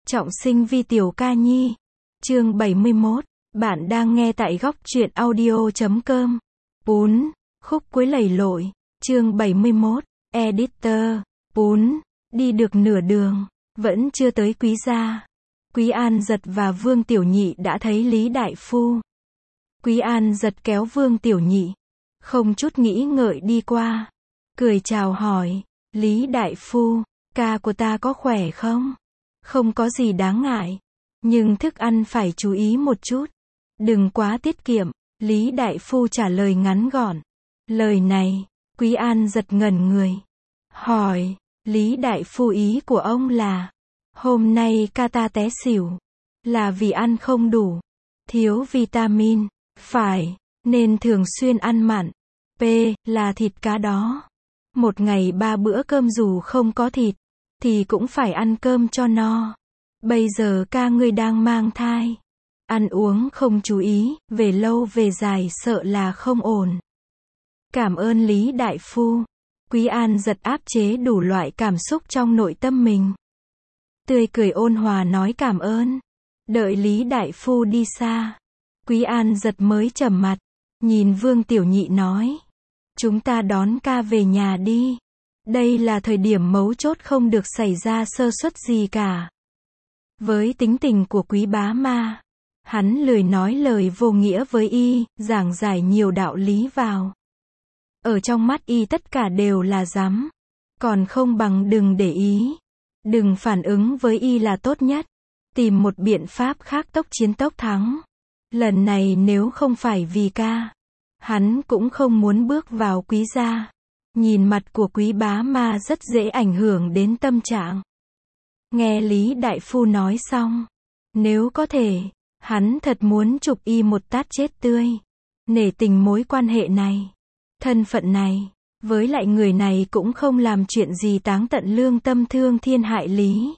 Trọng sinh vi tiểu ca nhi. Chương 71. Bạn đang nghe tại góc truyện audio.com. 4. Khúc cuối lầy lội. Chương 71. Editor. 4. Đi được nửa đường, vẫn chưa tới Quý gia. Quý An Dật và Vương Tiểu Nhị đã thấy Lý Đại Phu. Quý An Dật kéo Vương Tiểu Nhị, không chút nghĩ ngợi đi qua, cười chào hỏi, Lý Đại Phu, ca của ta có khỏe không? Không có gì đáng ngại, nhưng thức ăn phải chú ý một chút, đừng quá tiết kiệm. Lý Đại Phu trả lời ngắn gọn. Lời này, Quý An Dật ngẩn người, hỏi, Lý Đại Phu ý của ông là, hôm nay ca ta té xỉu, là vì ăn không đủ, thiếu vitamin, phải, nên thường xuyên ăn mặn, P, là thịt cá đó. Một ngày 3 bữa cơm dù không có thịt, thì cũng phải ăn cơm cho no. Bây giờ ca ngươi đang mang thai, ăn uống không chú ý, về lâu về dài sợ là không ổn. Cảm ơn Lý Đại Phu. Quý An Dật áp chế đủ loại cảm xúc trong nội tâm mình, tươi cười ôn hòa nói cảm ơn. Đợi Lý Đại Phu đi xa, Quý An Dật mới trầm mặt, nhìn Vương Tiểu Nhị nói, chúng ta đón ca về nhà đi. Đây là thời điểm mấu chốt, không được xảy ra sơ suất gì cả. Với tính tình của Quý Bá Ma, hắn lười nói lời vô nghĩa với y, giảng giải nhiều đạo lý vào. Ở trong mắt y tất cả đều là dám, còn không bằng đừng để ý, đừng phản ứng với y là tốt nhất. Tìm một biện pháp khác tốc chiến tốc thắng. Lần này nếu không phải vì ca, hắn cũng không muốn bước vào Quý gia. Nhìn mặt của Quý Bá Ma rất dễ ảnh hưởng đến tâm trạng. Nghe Lý Đại Phu nói xong, nếu có thể, hắn thật muốn chụp y một tát chết tươi. Nể tình mối quan hệ này, thân phận này, với lại người này cũng không làm chuyện gì táng tận lương tâm thương thiên hại lý.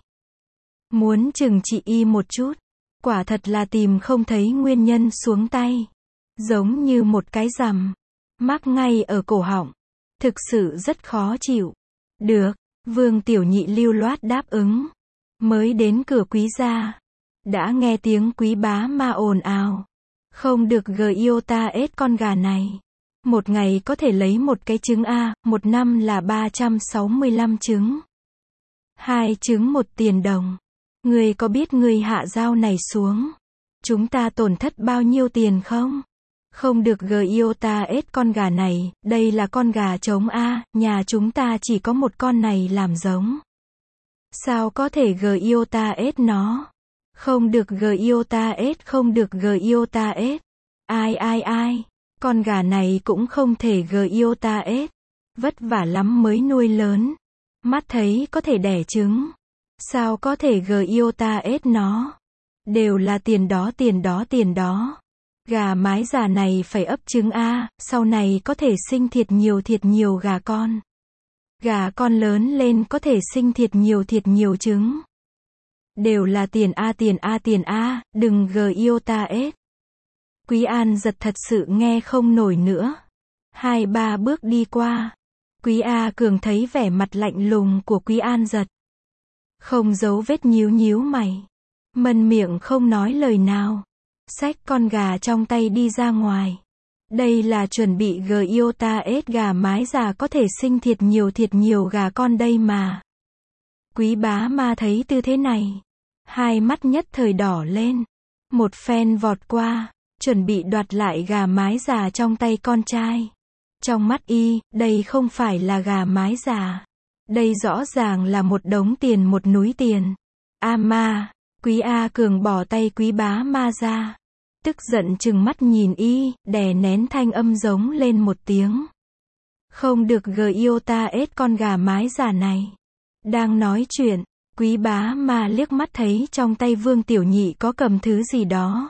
Muốn trừng trị y một chút, quả thật là tìm không thấy nguyên nhân xuống tay. Giống như một cái rằm, mắc ngay ở cổ họng. Thực sự rất khó chịu. Được, Vương Tiểu Nhị lưu loát đáp ứng. Mới đến cửa Quý gia, đã nghe tiếng Quý Bá Ma ồn ào. Không được Giota ết con gà này. Một ngày có thể lấy một cái trứng A, một năm là 365 trứng. 2 trứng 1 tiền đồng. Ngươi có biết ngươi hạ dao này xuống, chúng ta tổn thất bao nhiêu tiền không? Không được Giota ết con gà này, đây là con gà trống A, nhà chúng ta chỉ có một con này làm giống. Sao có thể Giota ết nó? Không được Giota ết, không được Giota ết. Ai, con gà này cũng không thể Giota ết. Vất vả lắm mới nuôi lớn. Mắt thấy có thể đẻ trứng. Sao có thể Giota ết nó? Đều là tiền đó. Gà mái già này phải ấp trứng A, sau này có thể sinh thiệt nhiều gà con. Gà con lớn lên có thể sinh thiệt nhiều trứng. Đều là tiền A, đừng Giota ết. Quý An Dật thật sự nghe không nổi nữa. 2-3 bước đi qua, Quý A Cường thấy vẻ mặt lạnh lùng của Quý An Dật, không giấu vết nhíu mày, mân miệng không nói lời nào, xách con gà trong tay đi ra ngoài. Đây là chuẩn bị Giota ết gà mái già có thể sinh thiệt nhiều gà con đây mà. Quý Bá Ma thấy tư thế này, hai mắt nhất thời đỏ lên, một phen vọt qua, chuẩn bị đoạt lại gà mái già trong tay con trai. Trong mắt y, đây không phải là gà mái già. Đây rõ ràng là một đống tiền, một núi tiền. A ma, Quý A Cường bỏ tay Quý Bá Ma ra. Tức giận trừng mắt nhìn y, đè nén thanh âm giống lên một tiếng. Không được Giota ết con gà mái già này. Đang nói chuyện, Quý Bá Ma liếc mắt thấy trong tay Vương Tiểu Nhị có cầm thứ gì đó.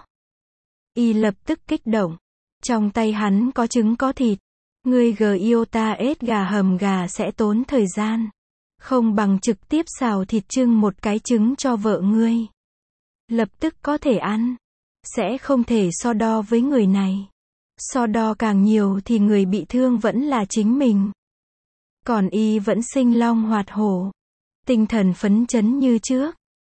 Y lập tức kích động. Trong tay hắn có trứng có thịt. Ngươi Giota ết gà hầm gà sẽ tốn thời gian. Không bằng trực tiếp xào thịt trưng một cái trứng cho vợ ngươi. Lập tức có thể ăn. Sẽ không thể so đo với người này. So đo càng nhiều thì người bị thương vẫn là chính mình. Còn y vẫn sinh long hoạt hổ. Tinh thần phấn chấn như trước.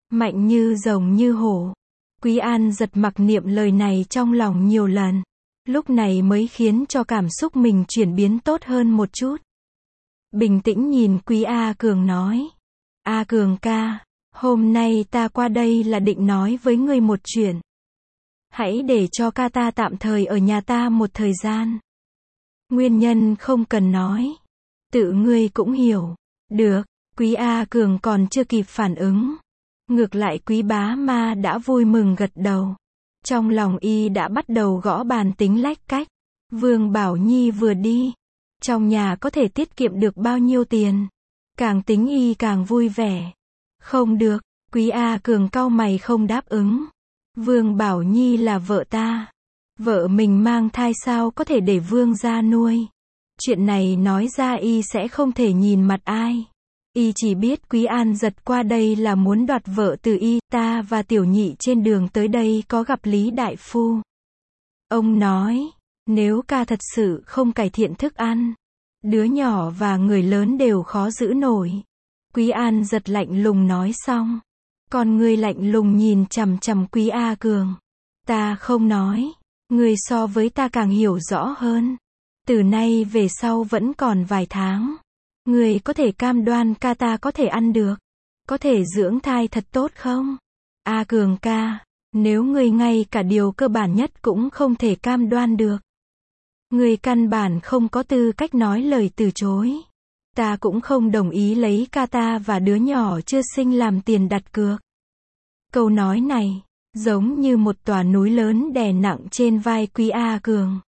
mạnh như rồng như hổ. Quý An giật mặc niệm lời này trong lòng nhiều lần. Lúc này mới khiến cho cảm xúc mình chuyển biến tốt hơn một chút. Bình tĩnh nhìn Quý A Cường nói. A Cường ca, hôm nay ta qua đây là định nói với ngươi một chuyện. Hãy để cho ca ta tạm thời ở nhà ta một thời gian. Nguyên nhân không cần nói. Tự ngươi cũng hiểu. Được, Quý A Cường còn chưa kịp phản ứng. Ngược lại Quý Bá Ma đã vui mừng gật đầu. Trong lòng y đã bắt đầu gõ bàn tính lách cách. Vương Bảo Nhi vừa đi. Trong nhà có thể tiết kiệm được bao nhiêu tiền. Càng tính y càng vui vẻ. Không được, Quý A Cường cau mày không đáp ứng. Vương Bảo Nhi là vợ ta. Vợ mình mang thai sao có thể để Vương gia nuôi. Chuyện này nói ra y sẽ không thể nhìn mặt ai. Y chỉ biết Quý An giật qua đây là muốn đoạt vợ từ y. Ta và Tiểu Nhị trên đường tới đây có gặp Lý Đại Phu. Ông nói, nếu ca thật sự không cải thiện thức ăn, đứa nhỏ và người lớn đều khó giữ nổi. Quý An giật lạnh lùng nói xong. Còn người lạnh lùng nhìn chằm chằm Quý A Cường. Ta không nói. Người so với ta càng hiểu rõ hơn. Từ nay về sau vẫn còn vài tháng. Người có thể cam đoan ca ta có thể ăn được. Có thể dưỡng thai thật tốt không? A Cường ca, nếu người ngay cả điều cơ bản nhất cũng không thể cam đoan được. Người căn bản không có tư cách nói lời từ chối. Ta cũng không đồng ý lấy ca ta và đứa nhỏ chưa sinh làm tiền đặt cược. Câu nói này, giống như một tòa núi lớn đè nặng trên vai Quý A Cường.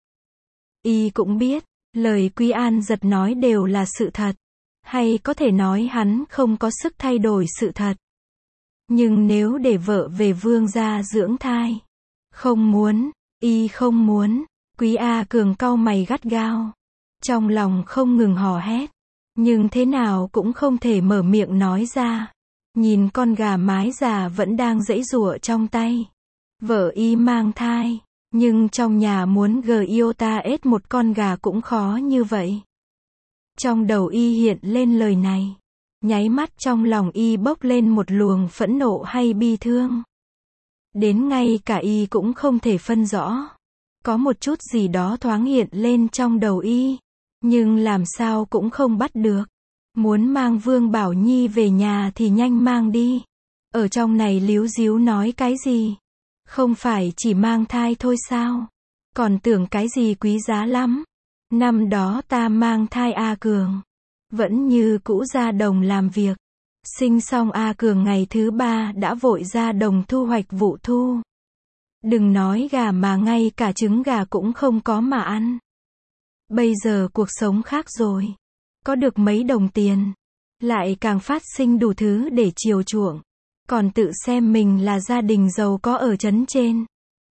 Y cũng biết, lời Quý An giật nói đều là sự thật. Hay có thể nói hắn không có sức thay đổi sự thật. Nhưng nếu để vợ về Vương gia dưỡng thai. Không muốn, y không muốn. Quý A Cường cau mày gắt gao. Trong lòng không ngừng hò hét. Nhưng thế nào cũng không thể mở miệng nói ra. Nhìn con gà mái già vẫn đang giãy giụa trong tay. Vợ y mang thai. Nhưng trong nhà muốn iota ết một con gà cũng khó như vậy. Trong đầu y hiện lên lời này. Nháy mắt trong lòng y bốc lên một luồng phẫn nộ hay bi thương. Đến ngay cả y cũng không thể phân rõ. Có một chút gì đó thoáng hiện lên trong đầu y. Nhưng làm sao cũng không bắt được. Muốn mang Vương Bảo Nhi về nhà thì nhanh mang đi. Ở trong này líu díu nói cái gì? Không phải chỉ mang thai thôi sao? Còn tưởng cái gì quý giá lắm. Năm đó ta mang thai A Cường. Vẫn như cũ ra đồng làm việc. Sinh xong A Cường ngày thứ 3 đã vội ra đồng thu hoạch vụ thu. Đừng nói gà mà ngay cả trứng gà cũng không có mà ăn. Bây giờ cuộc sống khác rồi. Có được mấy đồng tiền. Lại càng phát sinh đủ thứ để chiều chuộng. Còn tự xem mình là gia đình giàu có ở trấn trên.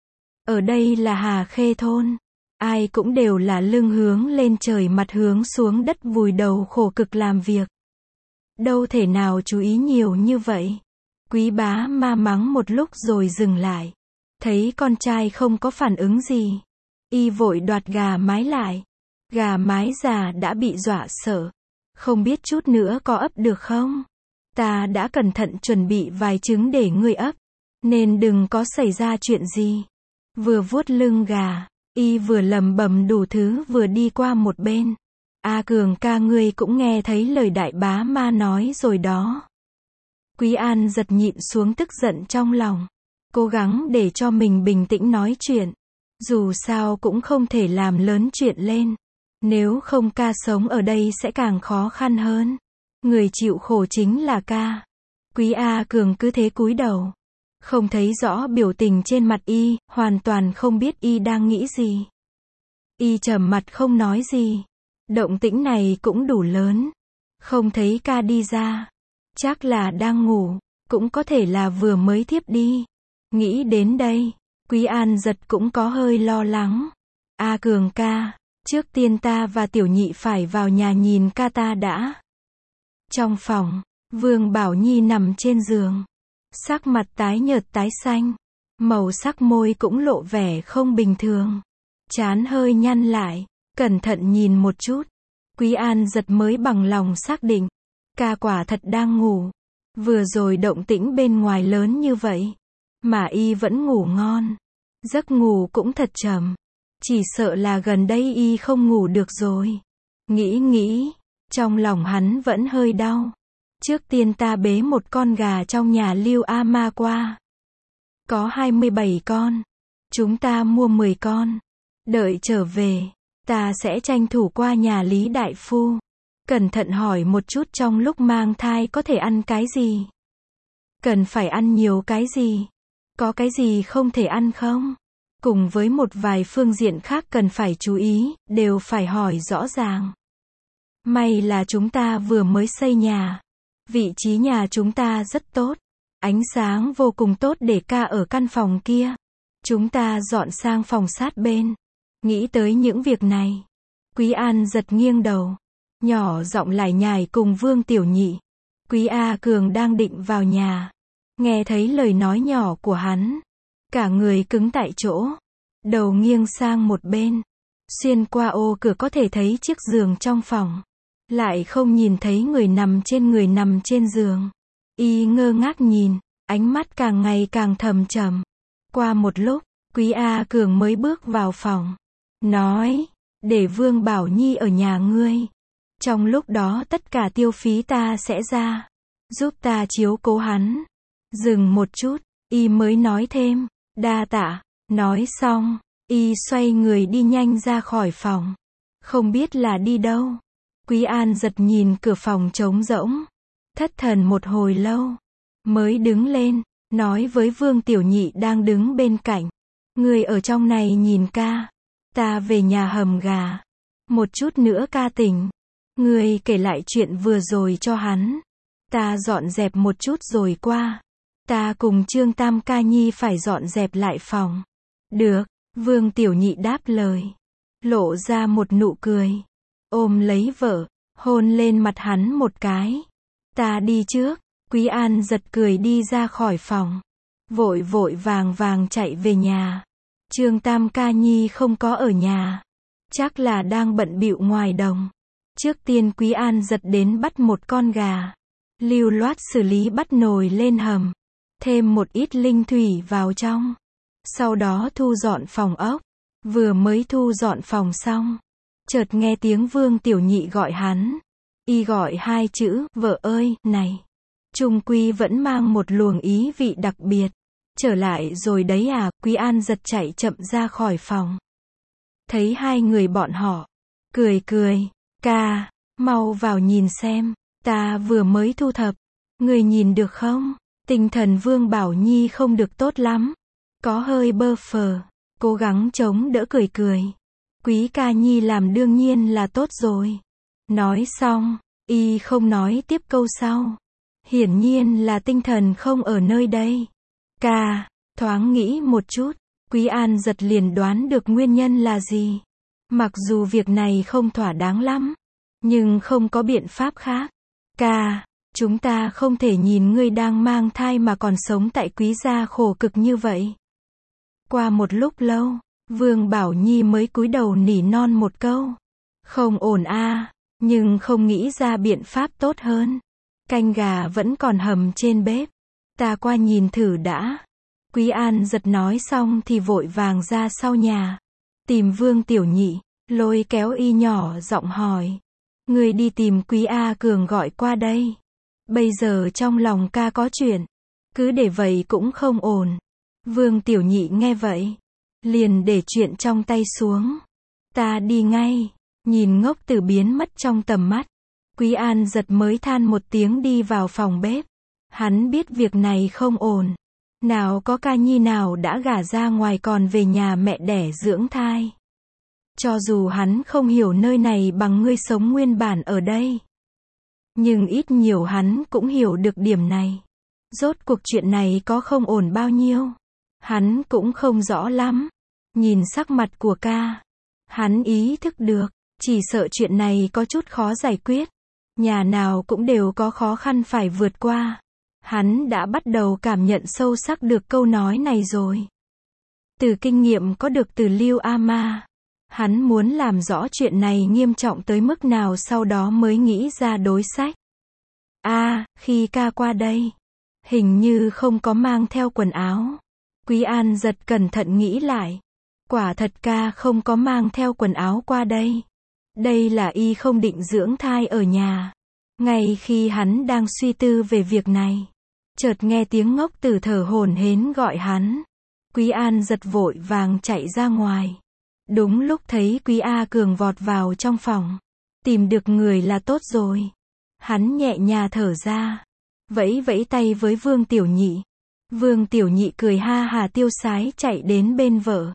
Ở đây là Hà Khê thôn. Ai cũng đều là lưng hướng lên trời mặt hướng xuống đất vùi đầu khổ cực làm việc. Đâu thể nào chú ý nhiều như vậy. Quý Bá Ma mắng một lúc rồi dừng lại. Thấy con trai không có phản ứng gì. Y vội đoạt gà mái lại. Gà mái già đã bị dọa sợ. Không biết chút nữa có ấp được không? Ta đã cẩn thận chuẩn bị vài trứng để ngươi ấp. Nên đừng có xảy ra chuyện gì. Vừa vuốt lưng gà. Y vừa lẩm bẩm đủ thứ vừa đi qua một bên. A Cường ca ngươi cũng nghe thấy lời Đại Bá Ma nói rồi đó. Quý An giật nhịn xuống tức giận trong lòng. Cố gắng để cho mình bình tĩnh nói chuyện. Dù sao cũng không thể làm lớn chuyện lên. Nếu không ca sống ở đây sẽ càng khó khăn hơn. Người chịu khổ chính là ca. Quý A Cường cứ thế cúi đầu. Không thấy rõ biểu tình trên mặt y, hoàn toàn không biết y đang nghĩ gì. Y trầm mặt không nói gì. Động tĩnh này cũng đủ lớn. Không thấy ca đi ra. Chắc là đang ngủ, cũng có thể là vừa mới thiếp đi. Nghĩ đến đây, Quý An giật cũng có hơi lo lắng. A Cường ca, trước tiên ta và Tiểu Nhị phải vào nhà nhìn ca ta đã. Trong phòng, Vương Bảo Nhi nằm trên giường. Sắc mặt tái nhợt tái xanh. Màu sắc môi cũng lộ vẻ không bình thường. Trán hơi nhăn lại. Cẩn thận nhìn một chút. Quý An giật mới bằng lòng xác định. Ca quả thật đang ngủ. Vừa rồi động tĩnh bên ngoài lớn như vậy, mà y vẫn ngủ ngon. Giấc ngủ cũng thật chậm. Chỉ sợ là gần đây y không ngủ được rồi. Nghĩ, trong lòng hắn vẫn hơi đau. Trước tiên ta bế một con gà trong nhà Lưu A Ma qua. Có 27 con. Chúng ta mua 10 con. Đợi trở về, ta sẽ tranh thủ qua nhà Lý Đại Phu. Cẩn thận hỏi một chút trong lúc mang thai có thể ăn cái gì. Cần phải ăn nhiều cái gì. Có cái gì không thể ăn không? Cùng với một vài phương diện khác cần phải chú ý, đều phải hỏi rõ ràng. May là chúng ta vừa mới xây nhà. Vị trí nhà chúng ta rất tốt. Ánh sáng vô cùng tốt để ca ở căn phòng kia. Chúng ta dọn sang phòng sát bên. Nghĩ tới những việc này. Quý An giật nghiêng đầu. Nhỏ giọng lải nhải cùng Vương Tiểu Nhị. Quý A Cường đang định vào nhà. Nghe thấy lời nói nhỏ của hắn. Cả người cứng tại chỗ. Đầu nghiêng sang một bên. Xuyên qua ô cửa có thể thấy chiếc giường trong phòng. Lại không nhìn thấy người nằm trên giường. Y ngơ ngác nhìn. Ánh mắt càng ngày càng thầm trầm. Qua một lúc, Quý A Cường mới bước vào phòng. Nói, để Vương Bảo Nhi ở nhà ngươi. Trong lúc đó tất cả tiêu phí ta sẽ ra. Giúp ta chiếu cố hắn. Dừng một chút, y mới nói thêm. Đa tạ. Nói xong, y xoay người đi nhanh ra khỏi phòng. Không biết là đi đâu. Quý An giật nhìn cửa phòng trống rỗng. Thất thần một hồi lâu. Mới đứng lên, nói với Vương Tiểu Nhị đang đứng bên cạnh. Người ở trong này nhìn ca. Ta về nhà hầm gà. Một chút nữa ca tỉnh. Người kể lại chuyện vừa rồi cho hắn. Ta dọn dẹp một chút rồi qua. Ta cùng Trương Tam ca nhi phải dọn dẹp lại phòng. Được, Vương Tiểu Nhị đáp lời. Lộ ra một nụ cười. Ôm lấy vợ, hôn lên mặt hắn một cái. Ta đi trước. Quý An giật cười đi ra khỏi phòng. Vội vội vàng chạy về nhà. Trương Tam ca nhi không có ở nhà. Chắc là đang bận bịu ngoài đồng. Trước tiên Quý An giật đến bắt một con gà. Lưu loát xử lý bắt nồi lên hầm. Thêm một ít linh thủy vào trong. Sau đó thu dọn phòng ốc. Vừa mới thu dọn phòng xong. Chợt nghe tiếng Vương Tiểu Nhị gọi hắn. Y gọi hai chữ, vợ ơi, này. Trung quy vẫn mang một luồng ý vị đặc biệt. Trở lại rồi đấy à, Quý An giật chạy chậm ra khỏi phòng. Thấy hai người bọn họ. Cười. Ca, mau vào nhìn xem. Ta vừa mới thu thập. Người nhìn được không? Tinh thần Vương Bảo Nhi không được tốt lắm. Có hơi bơ phờ. Cố gắng chống đỡ cười. Quý ca nhi làm đương nhiên là tốt rồi. Nói xong, y không nói tiếp câu sau. Hiển nhiên là tinh thần không ở nơi đây. Ca, thoáng nghĩ một chút. Quý An giật liền đoán được nguyên nhân là gì. Mặc dù việc này không thỏa đáng lắm. Nhưng không có biện pháp khác. Ca, chúng ta không thể nhìn ngươi đang mang thai mà còn sống tại Quý gia khổ cực như vậy. Qua một lúc lâu, Vương Bảo Nhi mới cúi đầu nỉ non một câu. Không ổn a, nhưng không nghĩ ra biện pháp tốt hơn. Canh gà vẫn còn hầm trên bếp. Ta qua nhìn thử đã. Quý An giật nói xong thì vội vàng ra sau nhà. Tìm Vương Tiểu Nhị, lôi kéo y nhỏ giọng hỏi. Người đi tìm Quý A Cường gọi qua đây. Bây giờ trong lòng ca có chuyện. Cứ để vậy cũng không ổn. Vương Tiểu Nhị nghe vậy. Liền để chuyện trong tay xuống. Ta đi ngay. Nhìn ngốc tử biến mất trong tầm mắt. Quý An giật mới than một tiếng đi vào phòng bếp. Hắn biết việc này không ổn. Nào có ca nhi nào đã gả ra ngoài còn về nhà mẹ đẻ dưỡng thai. Cho dù hắn không hiểu nơi này bằng ngươi sống nguyên bản ở đây. Nhưng ít nhiều hắn cũng hiểu được điểm này. Rốt cuộc chuyện này có không ổn bao nhiêu. Hắn cũng không rõ lắm. Nhìn sắc mặt của ca. Hắn ý thức được. Chỉ sợ chuyện này có chút khó giải quyết. Nhà nào cũng đều có khó khăn phải vượt qua. Hắn đã bắt đầu cảm nhận sâu sắc được câu nói này rồi. Từ kinh nghiệm có được từ Lưu A Ma. Hắn muốn làm rõ chuyện này nghiêm trọng tới mức nào sau đó mới nghĩ ra đối sách. Khi ca qua đây, hình như không có mang theo quần áo. Quý An giật cẩn thận nghĩ lại. Quả thật ca không có mang theo quần áo qua đây. Đây là y không định dưỡng thai ở nhà. Ngay khi hắn đang suy tư về việc này, chợt nghe tiếng Ngốc Tử thở hổn hển gọi hắn. Quý An giật vội vàng chạy ra ngoài. Đúng lúc thấy Quý A Cường vọt vào trong phòng. Tìm được người là tốt rồi. Hắn nhẹ nhàng thở ra, vẫy vẫy tay với Vương Tiểu Nhị. Vương Tiểu Nhị cười ha hà tiêu sái chạy đến bên vợ.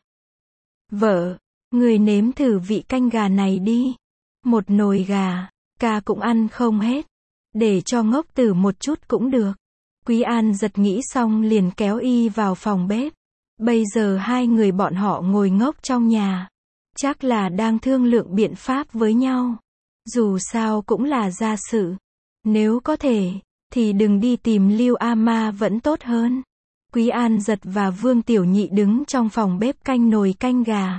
Vợ, người nếm thử vị canh gà này đi. Một nồi gà, ca cũng ăn không hết. Để cho Ngốc Tử một chút cũng được. Quý An giật nghĩ xong liền kéo y vào phòng bếp. Bây giờ hai người bọn họ ngồi ngốc trong nhà. Chắc là đang thương lượng biện pháp với nhau. Dù sao cũng là gia sự. Nếu có thể, thì đừng đi tìm Lưu A Ma vẫn tốt hơn. Quý An giật và Vương Tiểu Nhị đứng trong phòng bếp canh nồi canh gà.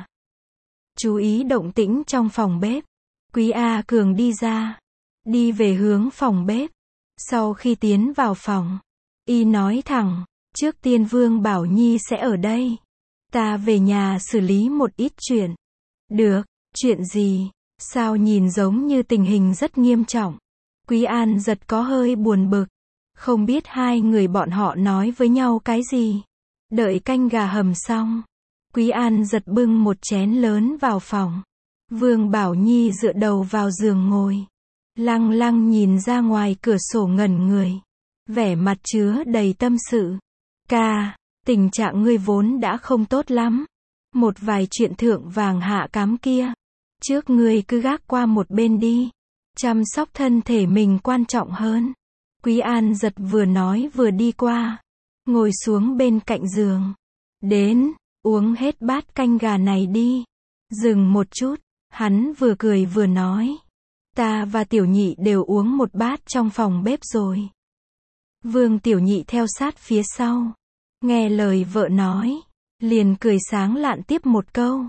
Chú ý động tĩnh trong phòng bếp. Quý A Cường đi ra. Đi về hướng phòng bếp. Sau khi tiến vào phòng, y nói thẳng, trước tiên Vương Bảo Nhi sẽ ở đây. Ta về nhà xử lý một ít chuyện. Được, chuyện gì? Sao nhìn giống như tình hình rất nghiêm trọng? Quý An giật có hơi buồn bực. Không biết hai người bọn họ nói với nhau cái gì. Đợi canh gà hầm xong, Quý An giật bưng một chén lớn vào phòng. Vương Bảo Nhi dựa đầu vào giường ngồi. Lăng lăng nhìn ra ngoài cửa sổ ngẩn người. Vẻ mặt chứa đầy tâm sự. Ca, tình trạng ngươi vốn đã không tốt lắm. Một vài chuyện thượng vàng hạ cám kia. Trước ngươi cứ gác qua một bên đi. Chăm sóc thân thể mình quan trọng hơn. Quý An giật vừa nói vừa đi qua. Ngồi xuống bên cạnh giường. Đến, uống hết bát canh gà này đi. Dừng một chút, hắn vừa cười vừa nói. Ta và Tiểu Nhị đều uống một bát trong phòng bếp rồi. Vương Tiểu Nhị theo sát phía sau. Nghe lời vợ nói, liền cười sáng lạn tiếp một câu.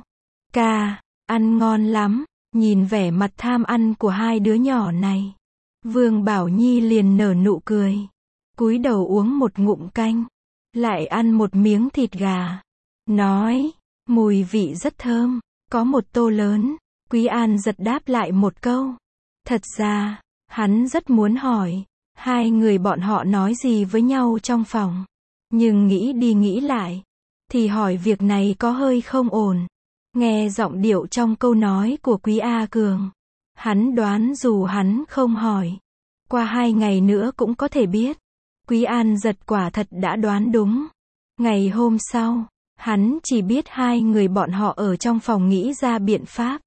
Ca, ăn ngon lắm. Nhìn vẻ mặt tham ăn của hai đứa nhỏ này, Vương Bảo Nhi liền nở nụ cười. Cúi đầu uống một ngụm canh, lại ăn một miếng thịt gà. Nói, mùi vị rất thơm, có một tô lớn. Quý An giật đáp lại một câu. Thật ra, hắn rất muốn hỏi, hai người bọn họ nói gì với nhau trong phòng. Nhưng nghĩ đi nghĩ lại, thì hỏi việc này có hơi không ổn. Nghe giọng điệu trong câu nói của Quý A Cường, hắn đoán dù hắn không hỏi, qua 2 ngày nữa cũng có thể biết. Quý An giật quả thật đã đoán đúng. Ngày hôm sau, hắn chỉ biết hai người bọn họ ở trong phòng nghĩ ra biện pháp.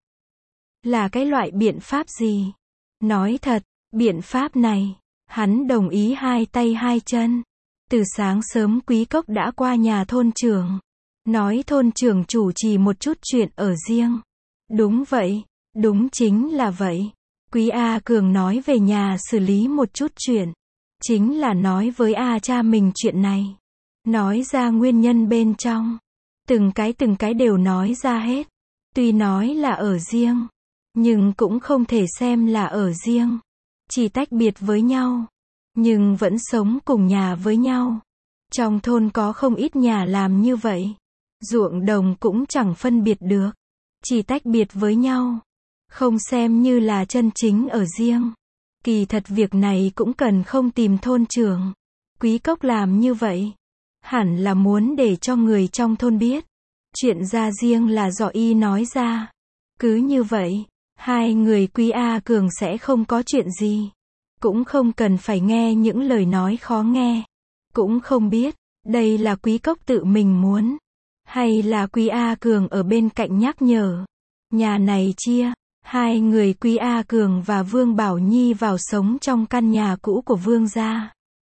Là cái loại biện pháp gì? Nói thật, biện pháp này, hắn đồng ý hai tay hai chân. Từ sáng sớm Quý Cốc đã qua nhà thôn trưởng. Nói thôn trưởng chủ trì một chút chuyện ở riêng. Đúng vậy, đúng chính là vậy. Quý A Cường nói về nhà xử lý một chút chuyện. Chính là nói với A cha mình chuyện này. Nói ra nguyên nhân bên trong. Từng cái đều nói ra hết. Tuy nói là ở riêng, nhưng cũng không thể xem là ở riêng. Chỉ tách biệt với nhau, nhưng vẫn sống cùng nhà với nhau. Trong thôn có không ít nhà làm như vậy. Ruộng đồng cũng chẳng phân biệt được. Chỉ tách biệt với nhau. Không xem như là chân chính ở riêng. Kỳ thật việc này cũng cần không tìm thôn trưởng. Quý Cốc làm như vậy, hẳn là muốn để cho người trong thôn biết. Chuyện ra riêng là do y nói ra. Cứ như vậy, hai người Quý A Cường sẽ không có chuyện gì. Cũng không cần phải nghe những lời nói khó nghe. Cũng không biết, đây là Quý Cốc tự mình muốn. Hay là Quý A Cường ở bên cạnh nhắc nhở. Nhà này chia, hai người Quý A Cường và Vương Bảo Nhi vào sống trong căn nhà cũ của Vương gia.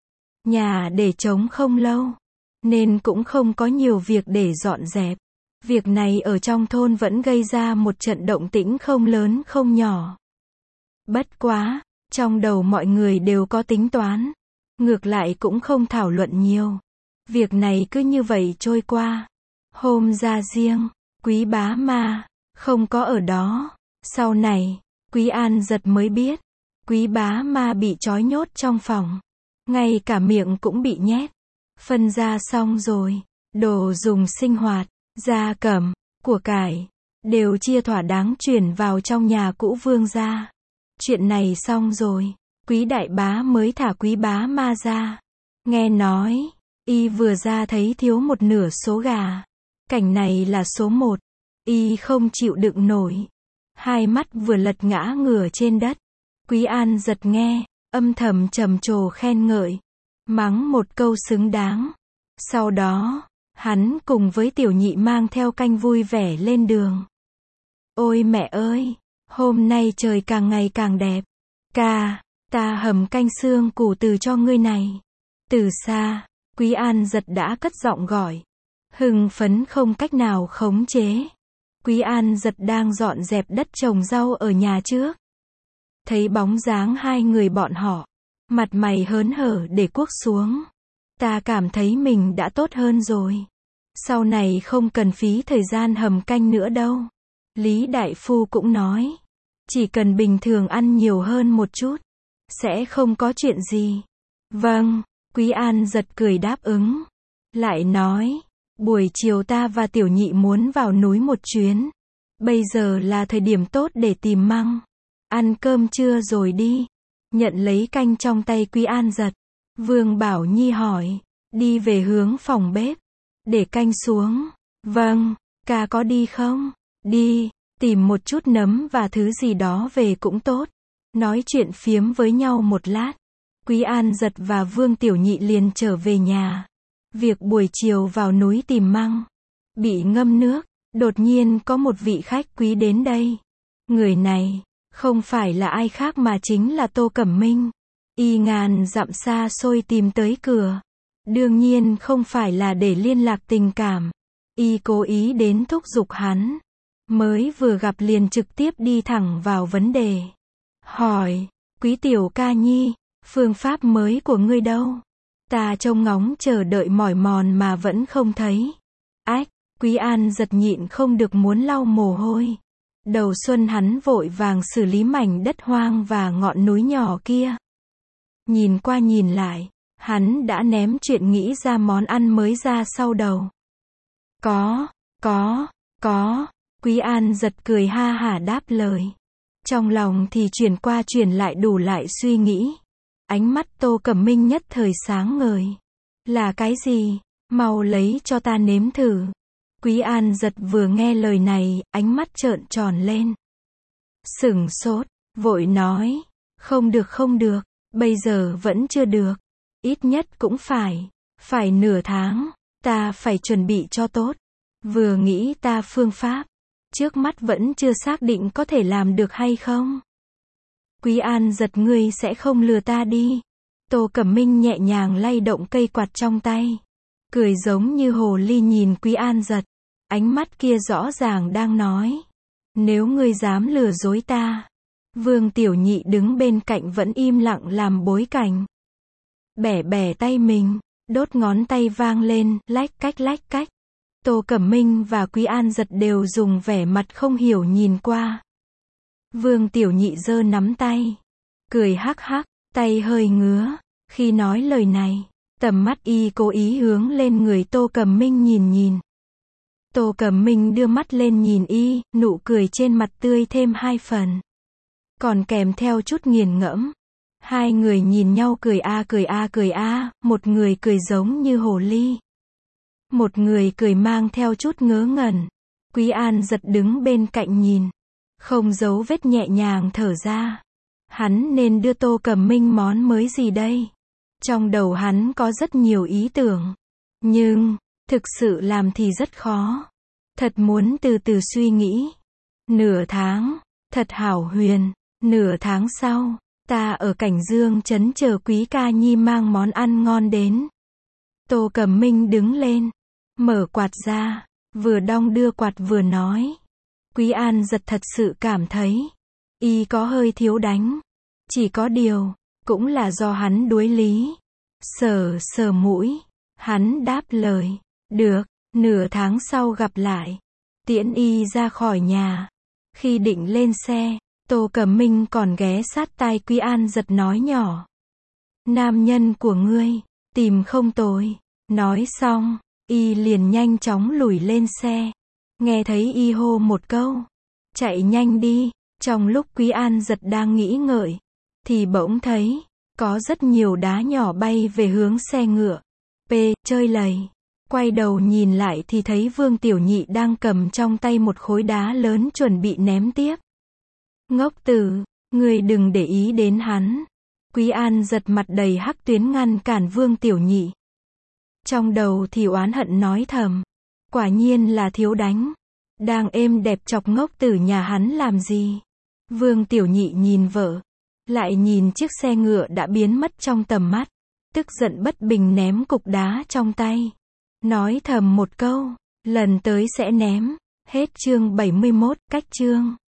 Nhà để trống không lâu, nên cũng không có nhiều việc để dọn dẹp. Việc này ở trong thôn vẫn gây ra một trận động tĩnh không lớn không nhỏ. Bất quá, trong đầu mọi người đều có tính toán. Ngược lại cũng không thảo luận nhiều. Việc này cứ như vậy trôi qua. Hôm ra riêng, Quý Bá Ma không có ở đó. Sau này, Quý An giật mới biết, Quý bá ma bị trói nhốt trong phòng. Ngay cả miệng cũng bị nhét. Phân ra xong rồi. Đồ dùng sinh hoạt, gia cầm, của cải, đều chia thỏa đáng chuyển vào trong nhà cũ Vương gia. Chuyện này xong rồi. Quý đại bá mới thả quý bá ma ra. Nghe nói, y vừa ra thấy thiếu một nửa số gà. Cảnh này là số một. Y không chịu đựng nổi. Hai mắt vừa lật ngã ngửa trên đất. Quý An Giật nghe, âm thầm trầm trồ khen ngợi. Mắng một câu xứng đáng. Sau đó, hắn cùng với tiểu nhị mang theo canh vui vẻ lên đường. Ôi mẹ ơi, hôm nay trời càng ngày càng đẹp. Ca, ta hầm canh xương củ từ cho ngươi này. Từ xa, Quý An Giật đã cất giọng gọi. Hưng phấn không cách nào khống chế. Quý An Giật đang dọn dẹp đất trồng rau ở nhà trước. Thấy bóng dáng hai người bọn họ, mặt mày hớn hở để cuốc xuống. Ta cảm thấy mình đã tốt hơn rồi. Sau này không cần phí thời gian hầm canh nữa đâu. Lý Đại Phu cũng nói. Chỉ cần bình thường ăn nhiều hơn một chút. Sẽ không có chuyện gì. Vâng, Quý An Giật cười đáp ứng. Lại nói. Buổi chiều ta và tiểu nhị muốn vào núi một chuyến. Bây giờ là thời điểm tốt để tìm măng. Ăn cơm trưa rồi đi. Nhận lấy canh trong tay Quý An Giật. Vương Bảo Nhi hỏi. Đi về hướng phòng bếp. Để canh xuống. Vâng, ca có đi không? Đi, tìm một chút nấm và thứ gì đó về cũng tốt. Nói chuyện phiếm với nhau một lát. Quý An Giật và Vương Tiểu Nhị liền trở về nhà. Việc buổi chiều vào núi tìm măng. Bị ngâm nước. Đột nhiên có một vị khách quý đến đây. Người này, không phải là ai khác mà chính là Tô Cẩm Minh. Y ngàn dặm xa xôi tìm tới cửa. Đương nhiên không phải là để liên lạc tình cảm. Y cố ý đến thúc giục hắn. Mới vừa gặp liền trực tiếp đi thẳng vào vấn đề. Hỏi, Quý tiểu ca nhi, phương pháp mới của ngươi đâu? Ta trông ngóng chờ đợi mỏi mòn mà vẫn không thấy. Ách, Quý An Giật nhịn không được muốn lau mồ hôi. Đầu xuân hắn vội vàng xử lý mảnh đất hoang và ngọn núi nhỏ kia. Nhìn qua nhìn lại, hắn đã ném chuyện nghĩ ra món ăn mới ra sau đầu. Có, Quý An Giật cười ha hả đáp lời. Trong lòng thì chuyển qua chuyển lại đủ lại suy nghĩ. Ánh mắt Tô Cẩm Minh nhất thời sáng ngời. Là cái gì? Mau lấy cho ta nếm thử. Quý An Giật vừa nghe lời này, ánh mắt trợn tròn lên. Sửng sốt, vội nói. Không được, bây giờ vẫn chưa được. Ít nhất cũng phải nửa tháng. Ta phải chuẩn bị cho tốt. Vừa nghĩ ta phương pháp. Trước mắt vẫn chưa xác định có thể làm được hay không. Quý An Giật ngươi sẽ không lừa ta đi. Tô Cẩm Minh nhẹ nhàng lay động cây quạt trong tay. Cười giống như hồ ly nhìn Quý An Giật. Ánh mắt kia rõ ràng đang nói. Nếu ngươi dám lừa dối ta. Vương Tiểu Nhị đứng bên cạnh vẫn im lặng làm bối cảnh. Bẻ tay mình. Đốt ngón tay vang lên, lách cách. Tô Cẩm Minh và Quý An Giật đều dùng vẻ mặt không hiểu nhìn qua. Vương Tiểu Nhị giơ nắm tay. Cười hắc hắc, tay hơi ngứa. Khi nói lời này, tầm mắt y cố ý hướng lên người Tô Cẩm Minh nhìn. Tô Cẩm Minh đưa mắt lên nhìn y, nụ cười trên mặt tươi thêm hai phần. Còn kèm theo chút nghiền ngẫm. Hai người nhìn nhau cười a, một người cười giống như hồ ly. Một người cười mang theo chút ngớ ngẩn. Quý An Giật đứng bên cạnh nhìn. Không giấu vết nhẹ nhàng thở ra. Hắn nên đưa Tô Cẩm Minh món mới gì đây? Trong đầu hắn có rất nhiều ý tưởng. Nhưng, thực sự làm thì rất khó. Thật muốn từ từ suy nghĩ. Nửa tháng, thật hảo huyền. Nửa tháng sau, ta ở Cảnh Dương trấn chờ Quý ca nhi mang món ăn ngon đến. Tô Cẩm Minh đứng lên. Mở quạt ra. Vừa đong đưa quạt vừa nói. Quý An Giật thật sự cảm thấy. Y có hơi thiếu đánh. Chỉ có điều. Cũng là do hắn đuối lý. Sờ mũi. Hắn đáp lời. Được. Nửa tháng sau gặp lại. Tiễn y ra khỏi nhà. Khi định lên xe. Tô Cẩm Minh còn ghé sát tai Quý An Giật nói nhỏ. Nam nhân của ngươi, tìm không tồi. Nói xong, y liền nhanh chóng lủi lên xe. Nghe thấy y hô một câu. Chạy nhanh đi. Trong lúc Quý An Giật đang nghĩ ngợi, thì bỗng thấy, có rất nhiều đá nhỏ bay về hướng xe ngựa. Chơi lầy. Quay đầu nhìn lại thì thấy Vương Tiểu Nhị đang cầm trong tay một khối đá lớn chuẩn bị ném tiếp. Ngốc tử, ngươi đừng để ý đến hắn. Quý An Giật mặt đầy hắc tuyến ngăn cản Vương Tiểu Nhị. Trong đầu thì oán hận nói thầm. Quả nhiên là thiếu đánh. Đang êm đẹp chọc ngốc tử nhà hắn làm gì? Vương Tiểu Nhị nhìn vợ. Lại nhìn chiếc xe ngựa đã biến mất trong tầm mắt. Tức giận bất bình ném cục đá trong tay. Nói thầm một câu. Lần tới sẽ ném. Hết chương 71, cách chương.